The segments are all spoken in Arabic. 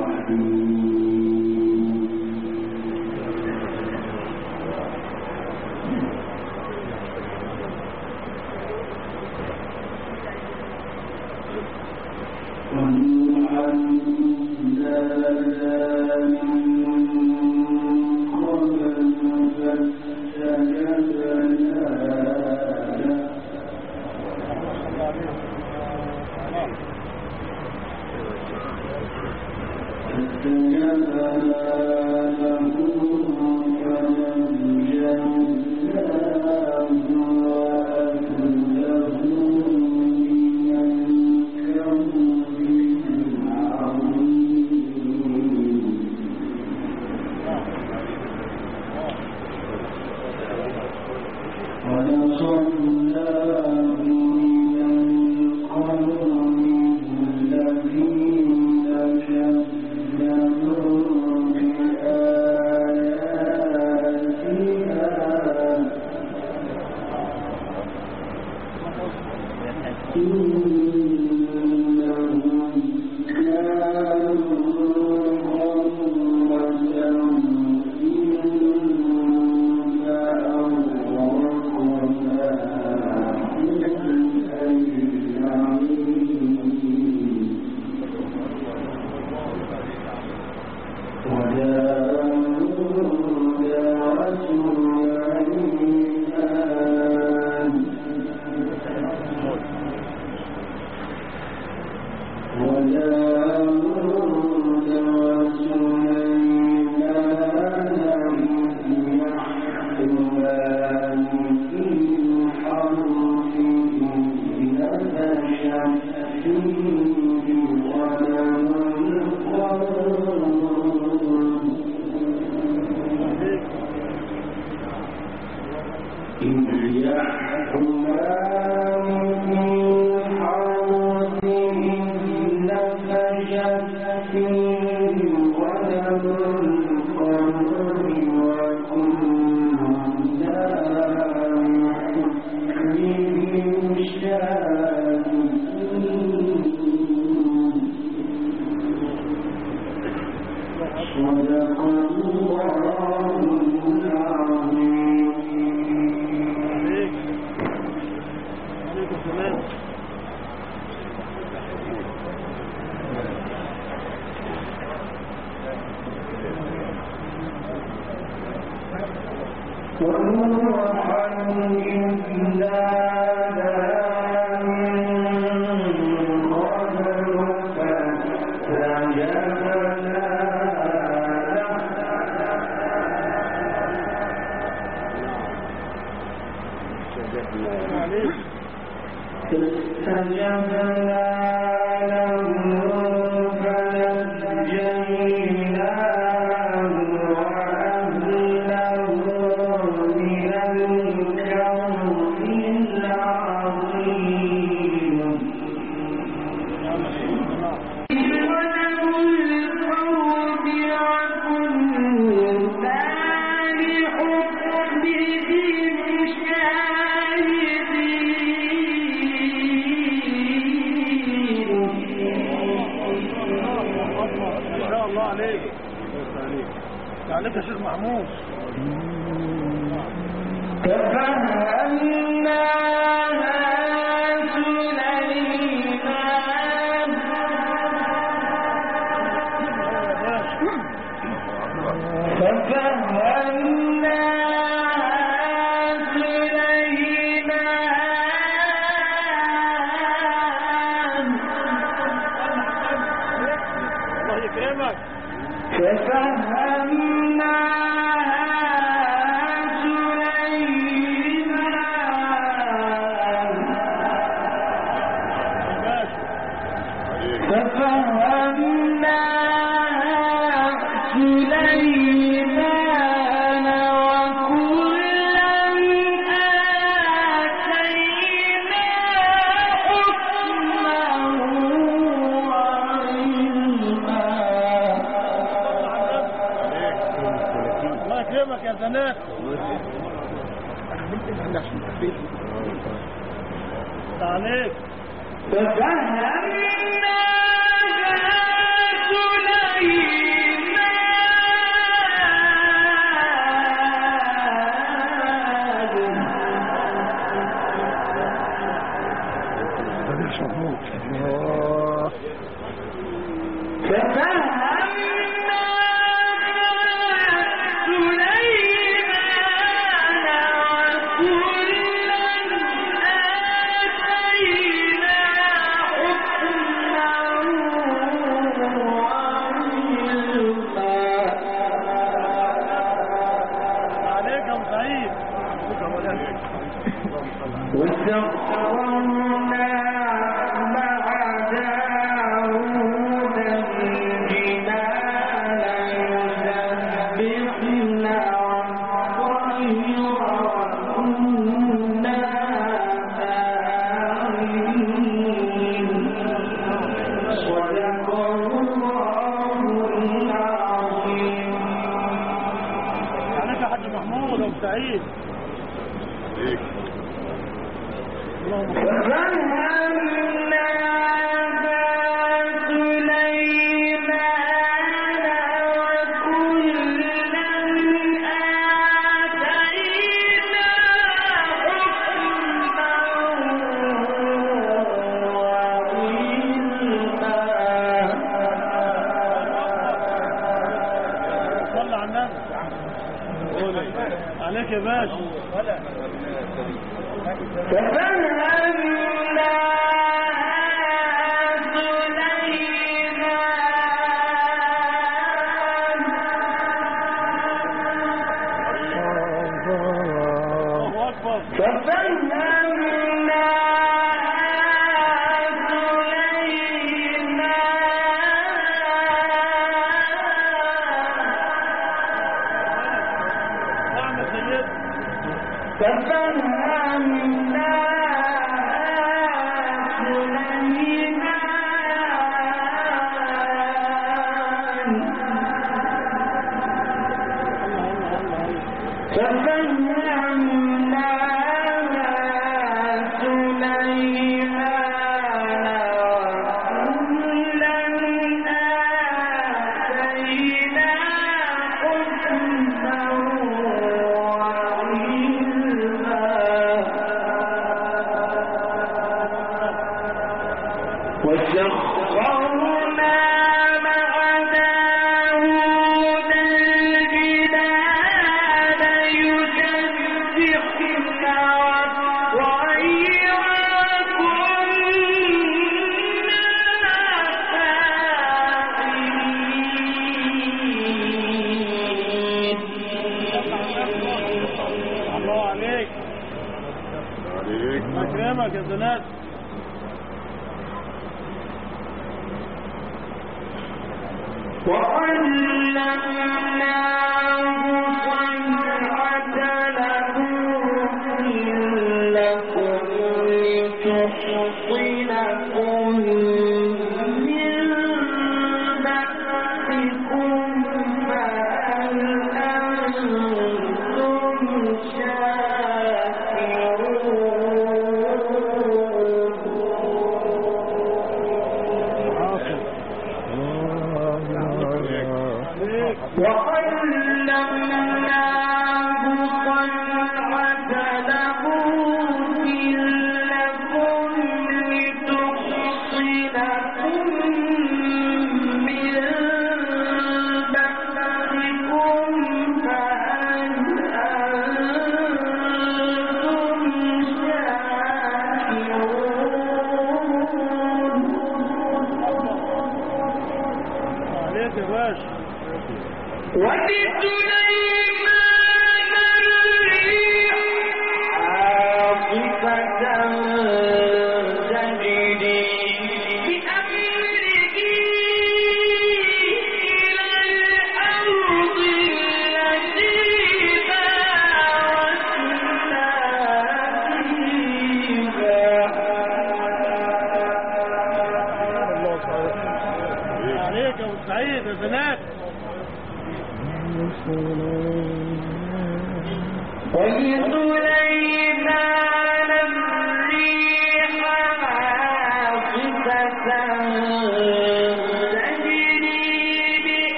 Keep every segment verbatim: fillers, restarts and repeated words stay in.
ففهمناها سليمان عليك يا باشا. أكرمك يا زناد.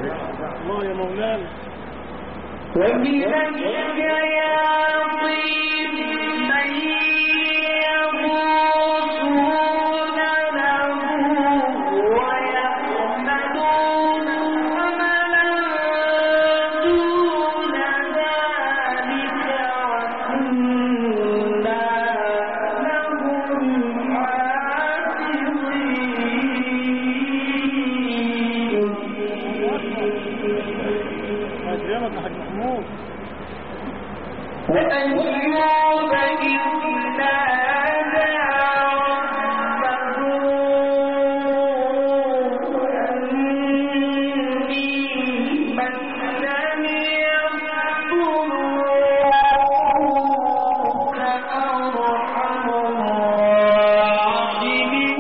الله يا مولانا. ومن الشياطين من يغوصون له ويعملون عملا دون ذلك وكنا لهم أكرمك يا حاج محمود. وأيوب إذ نادى ربه أني مسني الضر أرحم الراحمين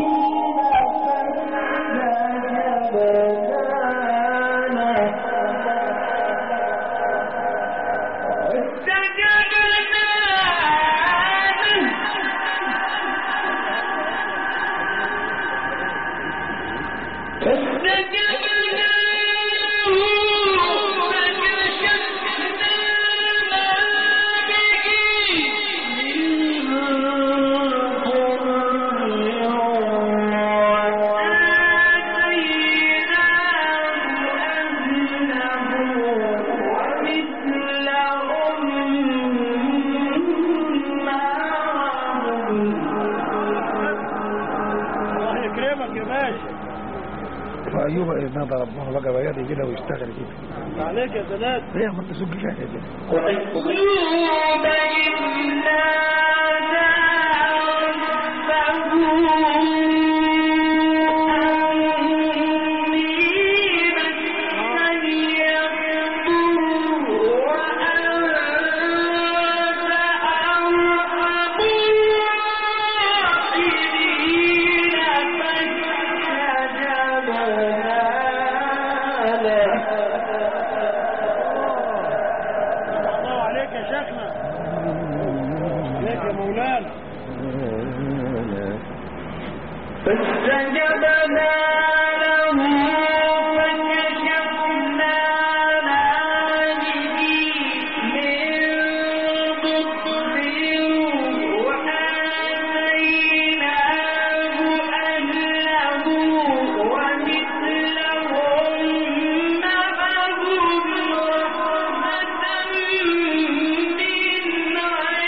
وأيوب إذ نادى ربه بقى بياضي كده ويشتغل كده. عليك يا زناد. ليه ما تسوق كده كده. وأيوب إذ نادى ربه فاستجبنا له فكشفنا ما به من ضر وآتيناه أهله ومثلهم معهم رحمة من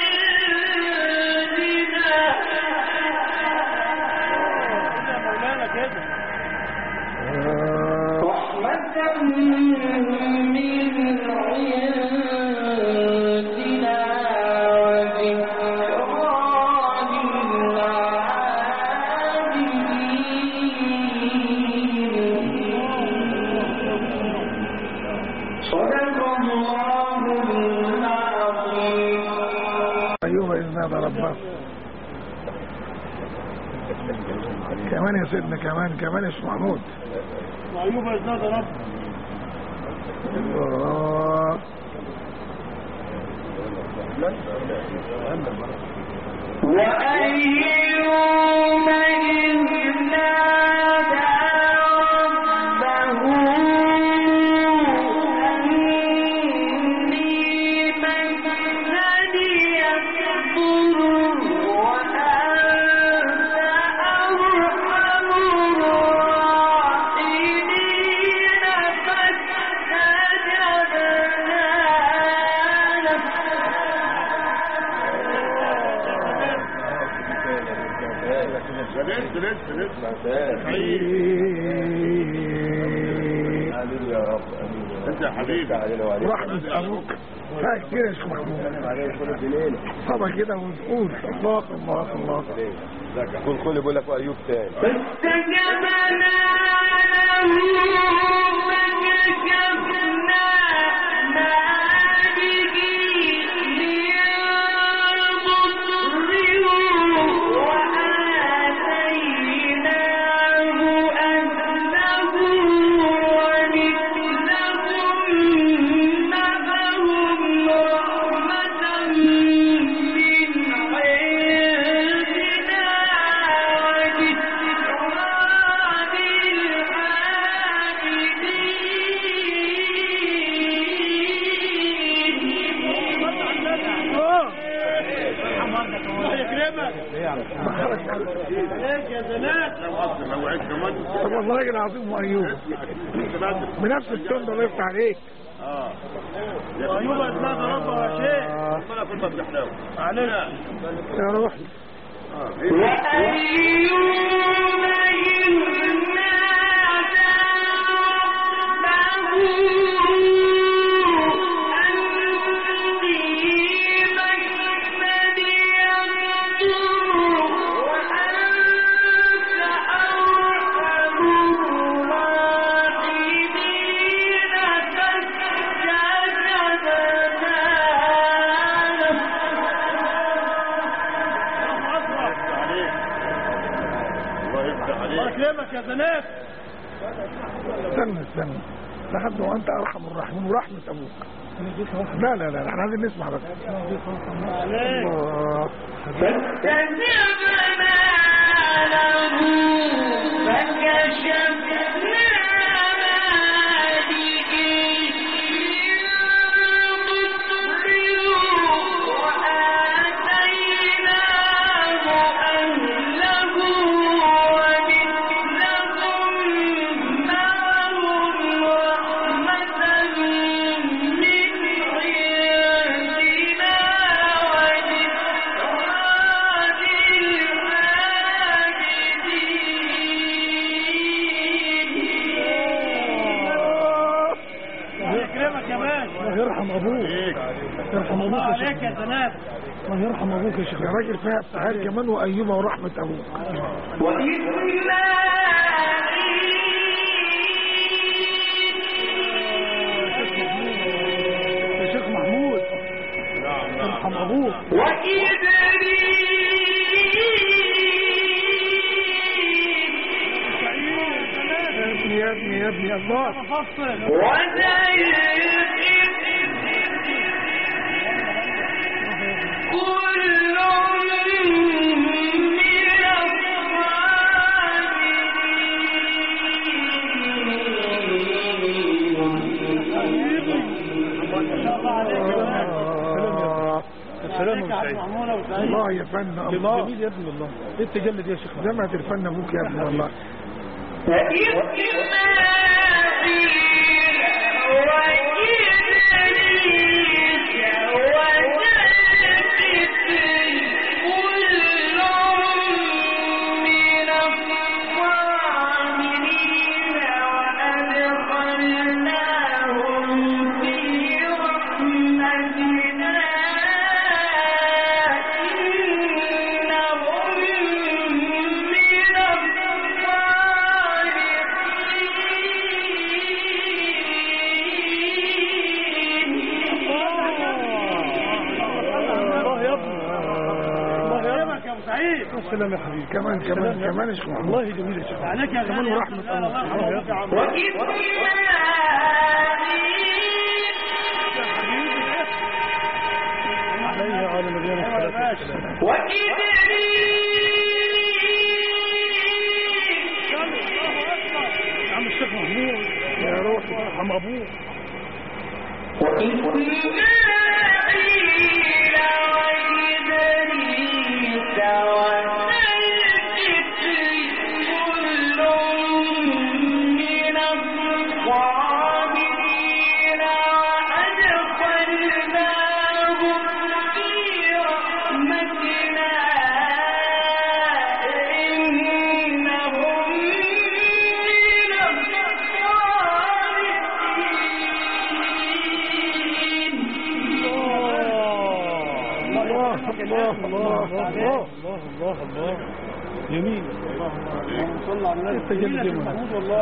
كمان يا سيدنا كمان كمان يا محمود. وأيوب إذ نادى ربه. الله. وأيوب إذ نادى ربه أني مسني الضر وأنت أرحم الراحمين فاستجبنا له. لسه لسه لسه يا رب انت يا حبيبي رحمة أبوك ها كتير يا شيخ محمود. طبعا كده ونقول الله الله الله. كل كل يقول لك وأيوب تاني. فاستجبنا له فكشفنا ما به من ضر وآتيناه أهله ومثلهم معهم رحمة من عندنا وذكرى للعابدين. عليك يا زناد لو اصلا لو عيد كمان. طب والله راجل عظيم وايوب بنفس التون ده. الله يفتح عليك. اه يا ايوب اسمها ضربها يا شيخ. ربنا كل ما تحلاوه علينا يا روحي. يا زناد استنى استنى لحد وانت ارحم الراحمين ورحمه ابوك. لا لا لا احنا عايزين نسمع بس. الله فاستجبنا له فكشفنا يرحم ابوك. يرحم ابوك عليك يا زناد. الله يرحم ابوك يا شيخ. يا راجل فيها ابتهال كمان وايوب ورحمه ابوك. يا شيخ محمود يرحم ابوك. يا ابني يا ابني الله الله يا فن الله. جميل يا ابني والله. ايه التجلد يا شيخ؟ جامعة الفن ابوك يا ابني والله. السلام يا حبيبي. كمان كمان كمان يا شيخ. والله جميل يا شيخ. عليك يا كمان ورحمه الله. عليه على نبينا الصلاه والسلام. يا عم الشيخ محمود يا روحي ارحم ابوك. الله الله الله الله الله جميل. اللهم صل على النبي. التجلد محمود والله.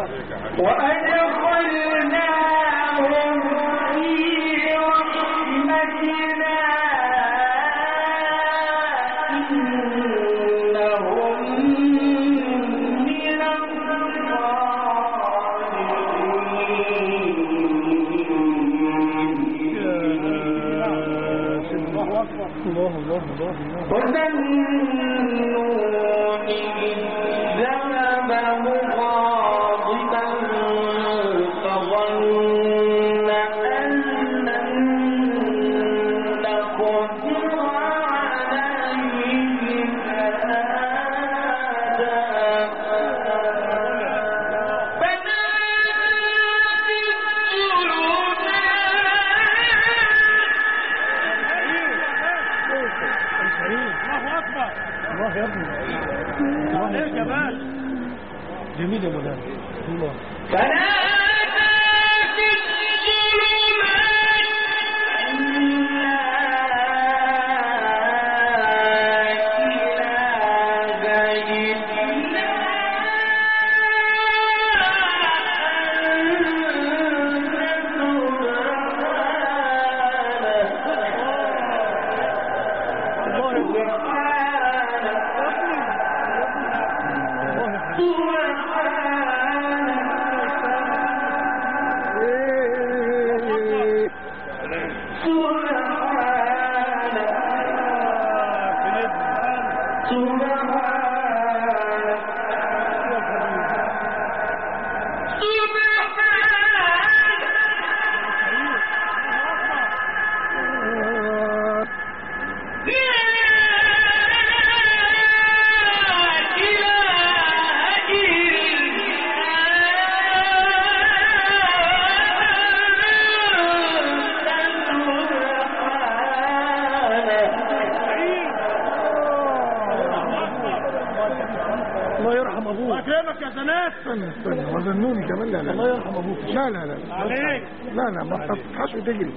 وأدخلناهم في رحمتنا إنهم من الصالحين. الله الله الله وذنون إذ ذهب مغاضبا فظن أن لن نقدر عليه فنادى جميل يا مولانا الله. وظنوني كمان. لا لا الله يرحم ابوك. لا لا لا عليك. لا لا ما تصحاش وتجري.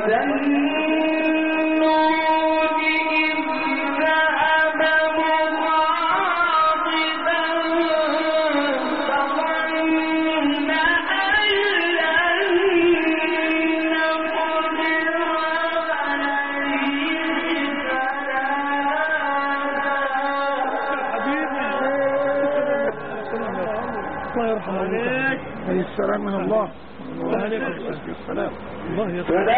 السلام من الله. السلام الله يطلع.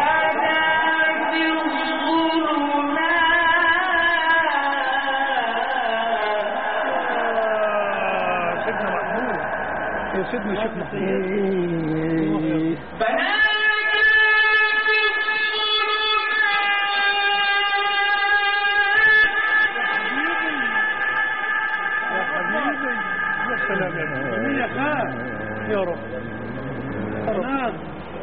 سيدنا محمود يا سيدنا شيخ محمود. يا رب نعم.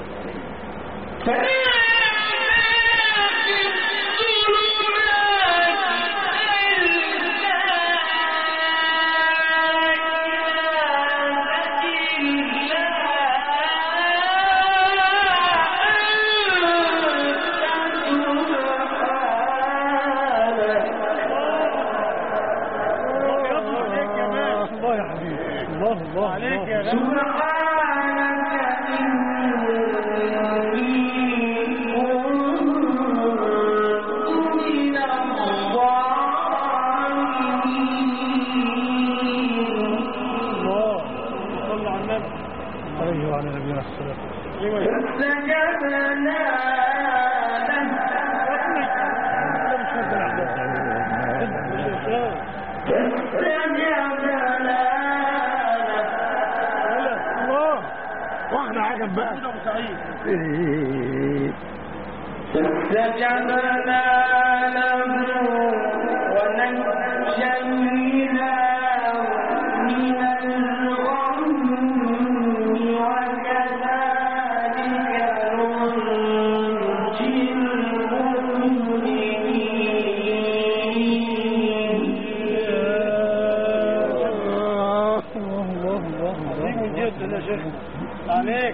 الله يا حبيبي الله الله عليك يا غالي. على نبينا الصلاة الله. واحنا عجب بقى فاستجبنا له ونجيناه من الغم وكذلك ننجي المؤمنين. الله الله الله من جد يا شيخ عليك.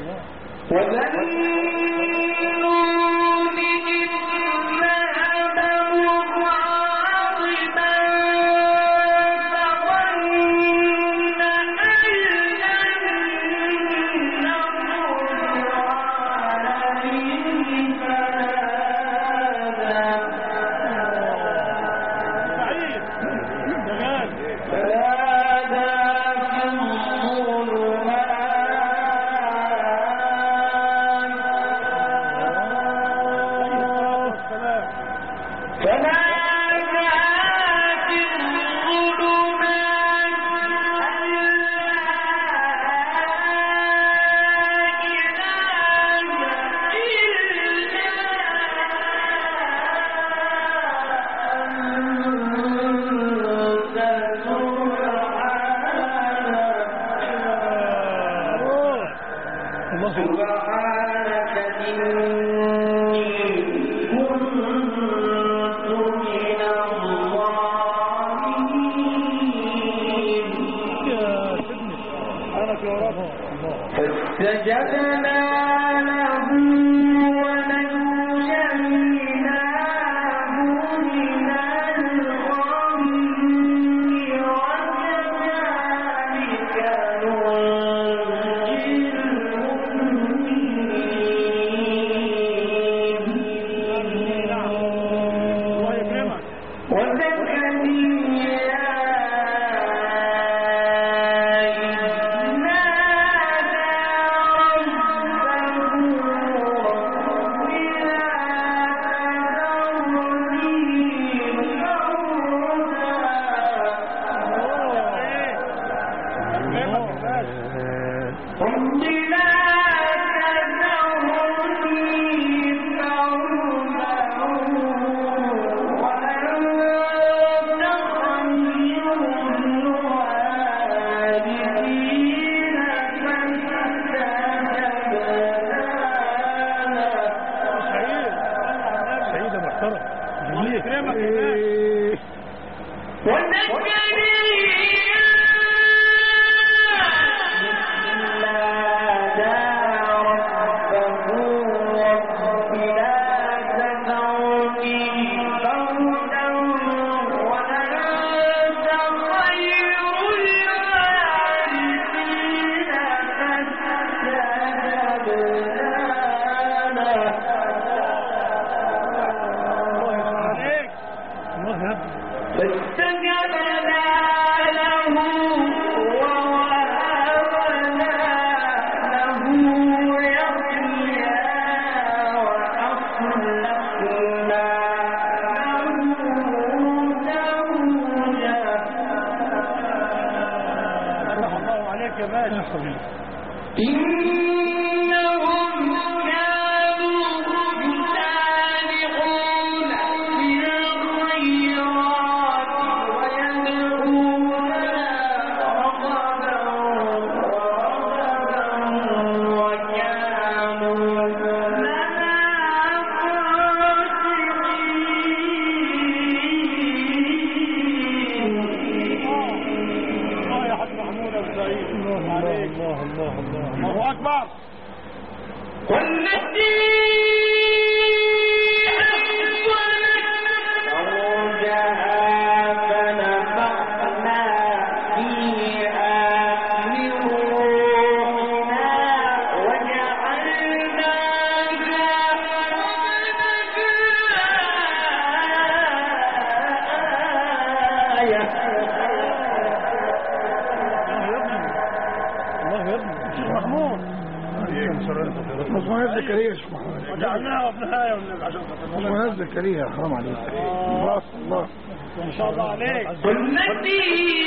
وجعلناها وابنها يا ولد عشان خاطر اسمها زكريا حرام عليك. الله الله ما شاء الله عليك. والتي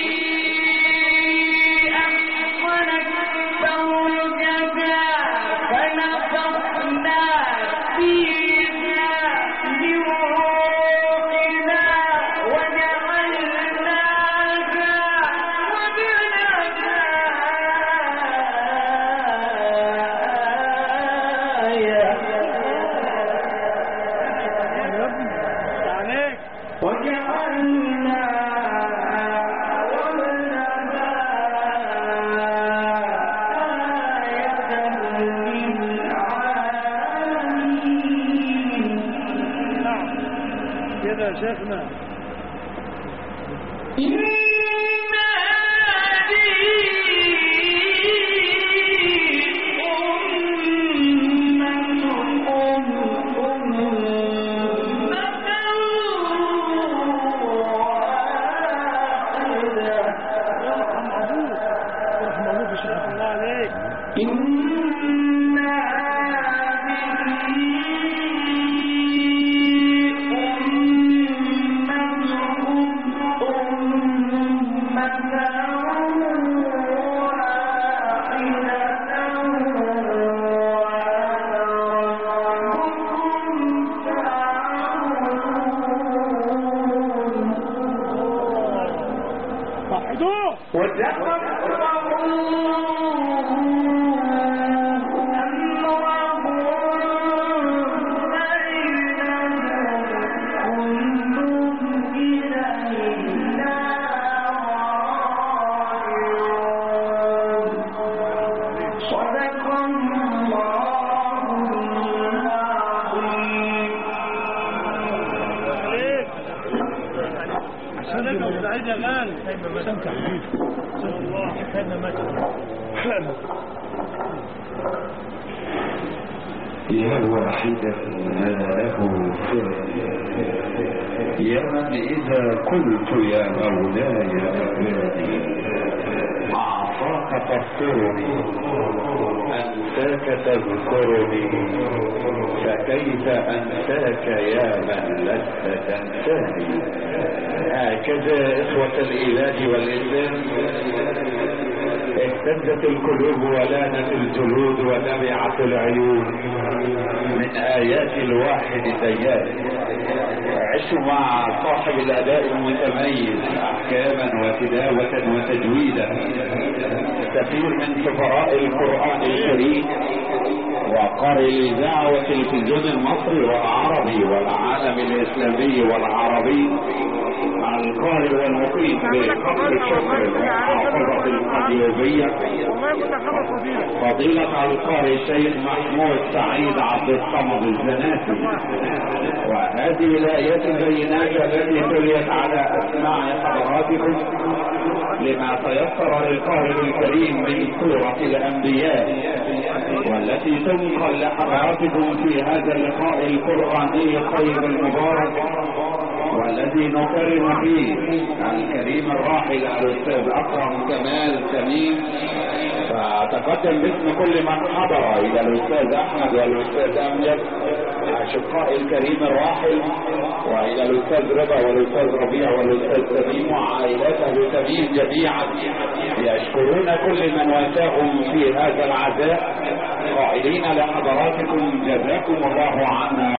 أحصنت زوجها فنفخنا فيها من روحنا وجعلناها وابنها كده يا شيخنا. إن سمك حبيبي الله كان مات يا واحدا ما له يا من إذا قلت يا مولاي أبادي أعطاك تذكرني أنساك تذكرني فكيف أنساك يا من لست تنساني. هكذا إخوة الإله والإسلام اهتزت القلوب ولانت الجلود ودمعت العيون من آيات الواحد الديان. عشوا مع صاحب الأداء المتميز أحكاما وتلاوة وتجويدا، كثير من سفراء القرآن الكريم وقارئ الإذاعة والتلفزيون المصري والعربي والعالم الإسلامي والعربي، القارئ والمقيم في قصر الشكر والحافظة القديوبية فضيلة القارئ الشيخ محمود سعيد عبد الصمد الزناتي. وهذه الآيات البينات التي تليت على أسماع حضراتكم لما تيسر للقارئ الكريم من سورة الأنبياء، والتي تنقل لحضراتكم في هذا اللقاء القرآني الطيب المبارك، والذي نكرم فيه الكريم الراحل الأستاذ أكرم كمال سمين. فأتقدم باسم كل من حضر إلى الأستاذ أحمد والأستاذ أمجد أشقاء الكريم الراحل، وإلى الأستاذ رضا والأستاذ ربيع والأستاذ سمين وعائلته سمين جميعا، يشكرون كل من واساهم في هذا العزاء، قائلين لحضراتكم جزاكم الله عنا